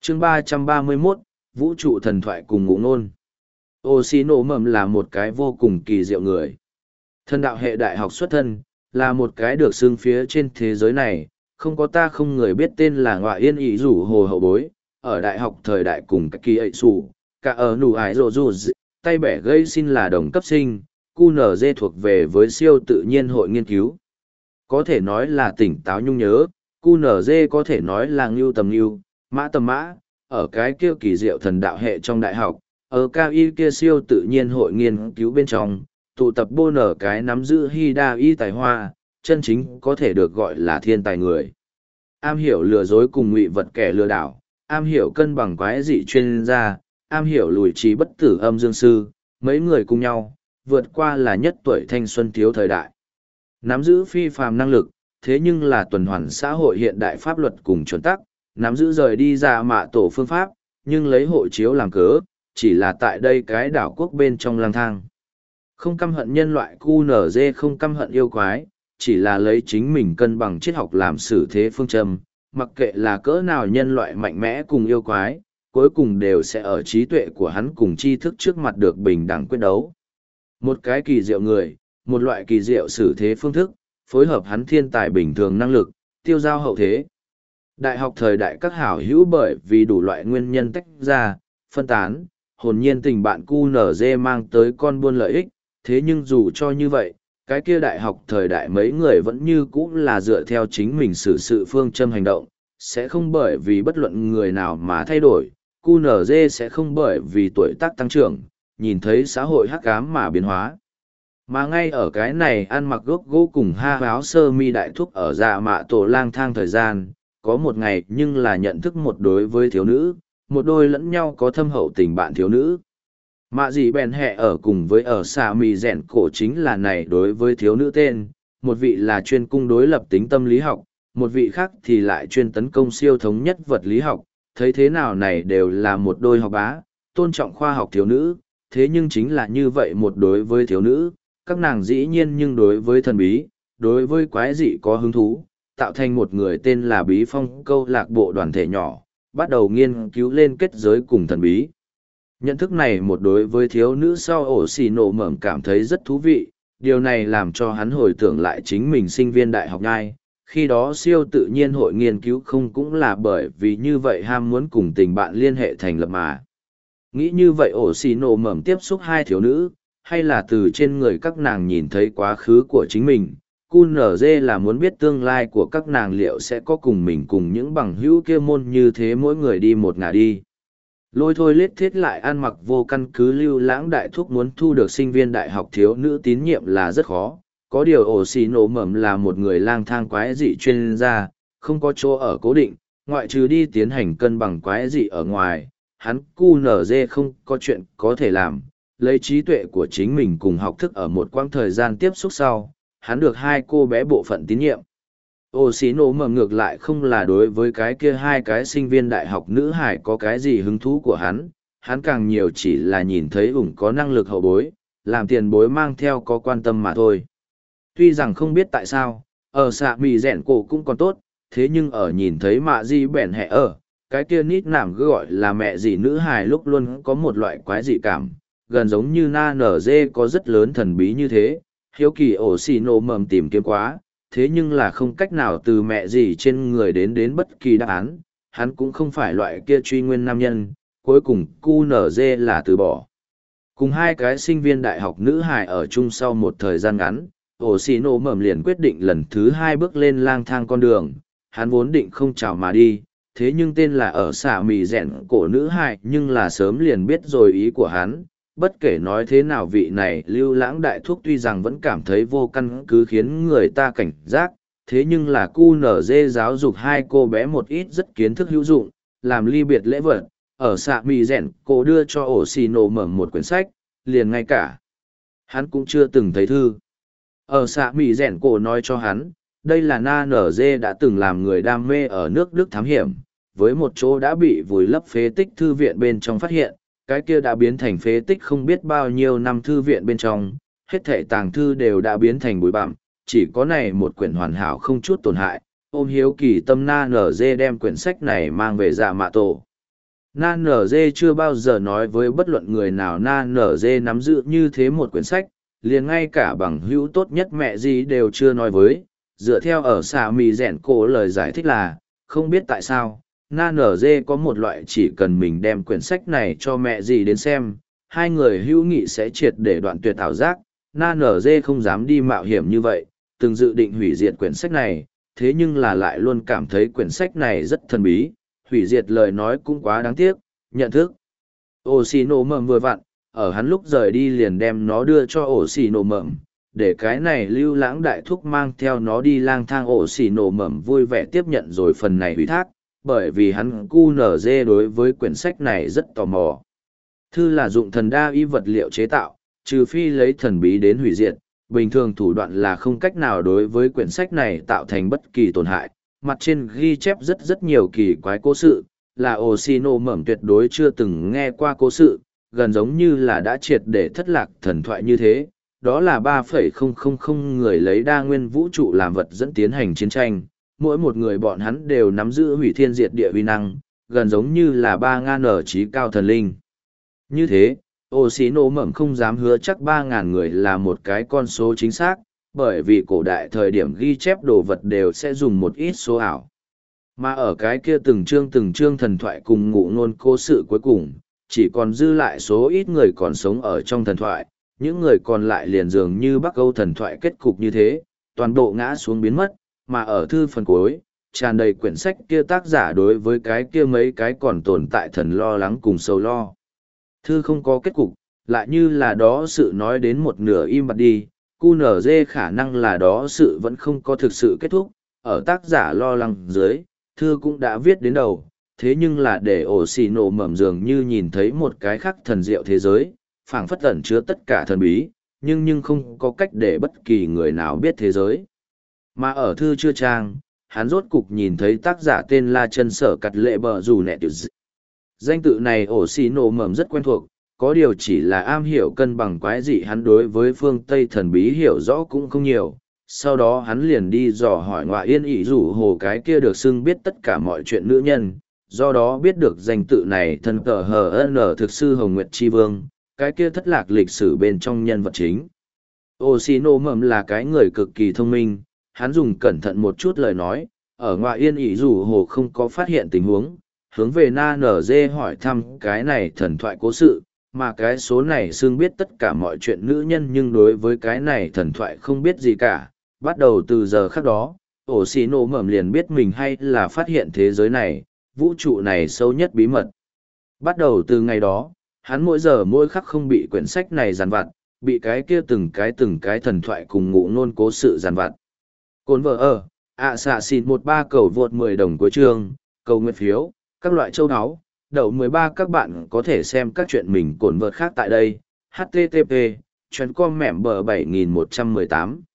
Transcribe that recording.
chương 331, Vũ trụ thần thoại cùng ngụ ngôn. Oshino Mầm là một cái vô cùng kỳ diệu người. Thần đạo hệ đại học xuất thân, là một cái được xưng phía trên thế giới này, không có ta không người biết tên là Ngọa Yên Ý Rủ Hồ hậu bối, ở đại học thời đại cùng các kỳ ấy sủ, cả ở nụ ái rồ rồ tay bẻ gây xin là đồng cấp sinh, QNZ thuộc về với siêu tự nhiên hội nghiên cứu. Có thể nói là tỉnh táo nhung nhớ, QNZ có thể nói là ngưu tầm ngưu, mã tầm mã, ở cái kia kỳ diệu thần đạo hệ trong đại học, ở cao y kia siêu tự nhiên hội nghiên cứu bên trong, tụ tập bô nở cái nắm giữ hy đa y tài hoa, chân chính có thể được gọi là thiên tài người. Am hiểu lừa dối cùng ngụy vật kẻ lừa đảo, am hiểu cân bằng quái dị chuyên gia, am hiểu lùi trí bất tử âm dương sư, mấy người cùng nhau, vượt qua là nhất tuổi thanh xuân thiếu thời đại. Nắm giữ phi phàm năng lực, thế nhưng là tuần hoàn xã hội hiện đại pháp luật cùng chuẩn tắc, nắm giữ rời đi ra mạ tổ phương pháp, nhưng lấy hộ chiếu làm cớ, chỉ là tại đây cái đảo quốc bên trong lang thang. Không căm hận nhân loại QNZ, không căm hận yêu quái, chỉ là lấy chính mình cân bằng triết học làm xử thế phương châm, mặc kệ là cỡ nào nhân loại mạnh mẽ cùng yêu quái, cuối cùng đều sẽ ở trí tuệ của hắn cùng tri thức trước mặt được bình đẳng quyết đấu. Một cái kỳ diệu người, một loại kỳ diệu xử thế phương thức, phối hợp hắn thiên tài bình thường năng lực, tiêu giao hậu thế. Đại học thời đại các hảo hữu bởi vì đủ loại nguyên nhân tách ra, phân tán, hồn nhiên tình bạn QNZ mang tới con buôn lợi ích, thế nhưng dù cho như vậy, cái kia đại học thời đại mấy người vẫn như cũ là dựa theo chính mình xử sự phương châm hành động, sẽ không bởi vì bất luận người nào mà thay đổi, QNZ sẽ không bởi vì tuổi tác tăng trưởng, nhìn thấy xã hội hắc ám mà biến hóa. Mà ngay ở cái này ăn mặc gốc gỗ cùng ha áo sơ mi đại thúc ở dạ mạ tổ lang thang thời gian, có một ngày nhưng là nhận thức một đối với thiếu nữ, một đôi lẫn nhau có thâm hậu tình bạn thiếu nữ. Mạ gì bèn hẹ ở cùng với ở xà mì rèn cổ chính là này đối với thiếu nữ tên, một vị là chuyên cung đối lập tính tâm lý học, một vị khác thì lại chuyên tấn công siêu thống nhất vật lý học, thấy thế nào này đều là một đôi học bá, tôn trọng khoa học thiếu nữ, thế nhưng chính là như vậy một đối với thiếu nữ, các nàng dĩ nhiên nhưng đối với thần bí, đối với quái dị có hứng thú, tạo thành một người tên là Bí Phong câu lạc bộ đoàn thể nhỏ, bắt đầu nghiên cứu lên kết giới cùng thần bí. Nhận thức này một đối với thiếu nữ sau ổ xì nổ mởm cảm thấy rất thú vị, điều này làm cho hắn hồi tưởng lại chính mình sinh viên đại học nhai, khi đó siêu tự nhiên hội nghiên cứu không cũng là bởi vì như vậy ham muốn cùng tình bạn liên hệ thành lập mà. Nghĩ như vậy ổ xì nổ mởm tiếp xúc hai thiếu nữ, hay là từ trên người các nàng nhìn thấy quá khứ của chính mình, QNZ là muốn biết tương lai của các nàng liệu sẽ có cùng mình cùng những bằng hữu kia môn như thế mỗi người đi một ngả đi. Lôi thôi lết thiết lại ăn mặc vô căn cứ lưu lãng đại thúc muốn thu được sinh viên đại học thiếu nữ tín nhiệm là rất khó. Có điều ổ xì nổ mầm là một người lang thang quái dị chuyên gia, không có chỗ ở cố định, ngoại trừ đi tiến hành cân bằng quái dị ở ngoài, hắn QNZ không có chuyện có thể làm, lấy trí tuệ của chính mình cùng học thức ở một quãng thời gian tiếp xúc sau, hắn được hai cô bé bộ phận tín nhiệm. Ô xí nổ mầm ngược lại không là đối với cái kia hai cái sinh viên đại học nữ hải có cái gì hứng thú của hắn càng nhiều chỉ là nhìn thấy ủng có năng lực hậu bối, làm tiền bối mang theo có quan tâm mà thôi. Tuy rằng không biết tại sao, ở xạ mì rẻn cổ cũng còn tốt, thế nhưng ở nhìn thấy mạ di bẻn hẹ ở, cái kia nít nảm cứ gọi là mẹ gì nữ hài lúc luôn có một loại quái dị cảm, gần giống như na nở dê có rất lớn thần bí như thế, hiếu kỳ ổ xì nổ mầm tìm kiếm quá, thế nhưng là không cách nào từ mẹ gì trên người đến bất kỳ đáp án, hắn cũng không phải loại kia truy nguyên nam nhân, cuối cùng QNZ là từ bỏ. Cùng hai cái sinh viên đại học nữ hài ở chung sau một thời gian ngắn, ổ xì nổ mầm liền quyết định lần thứ hai bước lên lang thang con đường, hắn vốn định không chào mà đi, thế nhưng tên là ở xả mì rẹn cổ nữ hài nhưng là sớm liền biết rồi ý của hắn. Bất kể nói thế nào vị này lưu lãng đại thúc tuy rằng vẫn cảm thấy vô căn cứ khiến người ta cảnh giác, thế nhưng là QNZ giáo dục hai cô bé một ít rất kiến thức hữu dụng, làm ly biệt lễ vật, ở xạ mì rèn cô đưa cho ổ xì nổ mở một quyển sách, liền ngay cả. Hắn cũng chưa từng thấy thư. Ở xạ mì rèn cô nói cho hắn, đây là Na Nở Dê đã từng làm người đam mê ở nước Đức thám hiểm, với một chỗ đã bị vùi lấp phế tích thư viện bên trong phát hiện. Cái kia đã biến thành phế tích không biết bao nhiêu năm thư viện bên trong, hết thảy tàng thư đều đã biến thành bụi bặm, chỉ có này một quyển hoàn hảo không chút tổn hại. Ôm hiếu kỳ tâm Na Nở Dê đem quyển sách này mang về dạ mạ tổ. Na nở dê chưa bao giờ nói với bất luận người nào Na nở dê nắm giữ như thế một quyển sách, liền ngay cả bằng hữu tốt nhất mẹ gì đều chưa nói với. Dựa theo ở xà mì rẽn cổ lời giải thích là, không biết tại sao, Na nở dê có một loại chỉ cần mình đem quyển sách này cho mẹ gì đến xem, hai người hữu nghị sẽ triệt để đoạn tuyệt ảo giác. Na nở dê không dám đi mạo hiểm như vậy, từng dự định hủy diệt quyển sách này, thế nhưng là lại luôn cảm thấy quyển sách này rất thần bí, hủy diệt lời nói cũng quá đáng tiếc, nhận thức. Ổ xì nổ mầm vừa vặn, ở hắn lúc rời đi liền đem nó đưa cho ổ xì nổ mầm, để cái này lưu lãng đại thúc mang theo nó đi lang thang. Ổ xì nổ mầm vui vẻ tiếp nhận rồi phần này ủy thác, bởi vì hắn cu nở dê đối với quyển sách này rất tò mò. Thư là dụng thần đa y vật liệu chế tạo, trừ phi lấy thần bí đến hủy diệt, bình thường thủ đoạn là không cách nào đối với quyển sách này tạo thành bất kỳ tổn hại. Mặt trên ghi chép rất nhiều kỳ quái cố sự, là Oshino mẩm tuyệt đối chưa từng nghe qua cố sự, gần giống như là đã triệt để thất lạc thần thoại như thế. Đó là 3,000 người lấy đa nguyên vũ trụ làm vật dẫn tiến hành chiến tranh, mỗi một người bọn hắn đều nắm giữ hủy thiên diệt địa uy năng, gần giống như là 3.000 ở trí cao thần linh. Như thế, Oshino mẩm không dám hứa chắc 3.000 người là một cái con số chính xác, bởi vì cổ đại thời điểm ghi chép đồ vật đều sẽ dùng một ít số ảo. Mà ở cái kia từng chương thần thoại cùng ngụ ngôn cố sự cuối cùng, chỉ còn dư lại số ít người còn sống ở trong thần thoại, những người còn lại liền dường như Bắc Âu thần thoại kết cục như thế, toàn bộ ngã xuống biến mất, mà ở thư phần cuối, tràn đầy quyển sách kia tác giả đối với cái kia mấy cái còn tồn tại thần lo lắng cùng sầu lo. Thư không có kết cục, lại như là đó sự nói đến một nửa im bặt đi, QNZ khả năng là đó sự vẫn không có thực sự kết thúc, ở tác giả lo lắng dưới, thư cũng đã viết đến đầu, thế nhưng là để ổ xì nổ mầm dường như nhìn thấy một cái khác thần diệu thế giới, phảng phất ẩn chứa tất cả thần bí, nhưng không có cách để bất kỳ người nào biết thế giới. Mà ở thư chưa trang, hắn rốt cục nhìn thấy tác giả tên là Chân Sở Cặt Lệ Bờ Rủ Nẹ Tiểu Dị. Danh tự này ổ xì nổ mầm rất quen thuộc, có điều chỉ là am hiểu cân bằng quái dị, hắn đối với phương Tây thần bí hiểu rõ cũng không nhiều. Sau đó hắn liền đi dò hỏi Ngoại Yên ỷ rủ hồ cái kia được xưng biết tất cả mọi chuyện nữ nhân, do đó biết được danh tự này thân cờ HN thực sư Hồng Nguyệt Chi Vương, cái kia thất lạc lịch sử bên trong nhân vật chính. Oshino mầm là cái người cực kỳ thông minh, hắn dùng cẩn thận một chút lời nói, ở Ngoại Yên ỷ rủ hồ không có phát hiện tình huống, hướng về Na Nở Dê hỏi thăm cái này thần thoại cố sự, mà cái số này xưng biết tất cả mọi chuyện nữ nhân nhưng đối với cái này thần thoại không biết gì cả. Bắt đầu từ giờ khắc đó, Oshino mầm liền biết mình hay là phát hiện thế giới này, vũ trụ này sâu nhất bí mật. Bắt đầu từ ngày đó, hắn mỗi giờ mỗi khắc không bị quyển sách này giàn vặt, bị cái kia từng cái thần thoại cùng ngụ ngôn cố sự giàn vặt. Cồn vợ ở, xạ xịt 13 cầu vượt 10 đồng cuối chương, cầu nguyện phiếu, các loại châu áo. Đậu 13 các bạn có thể xem các chuyện mình cồn vợt khác tại đây. http://com mẻm bờ 7118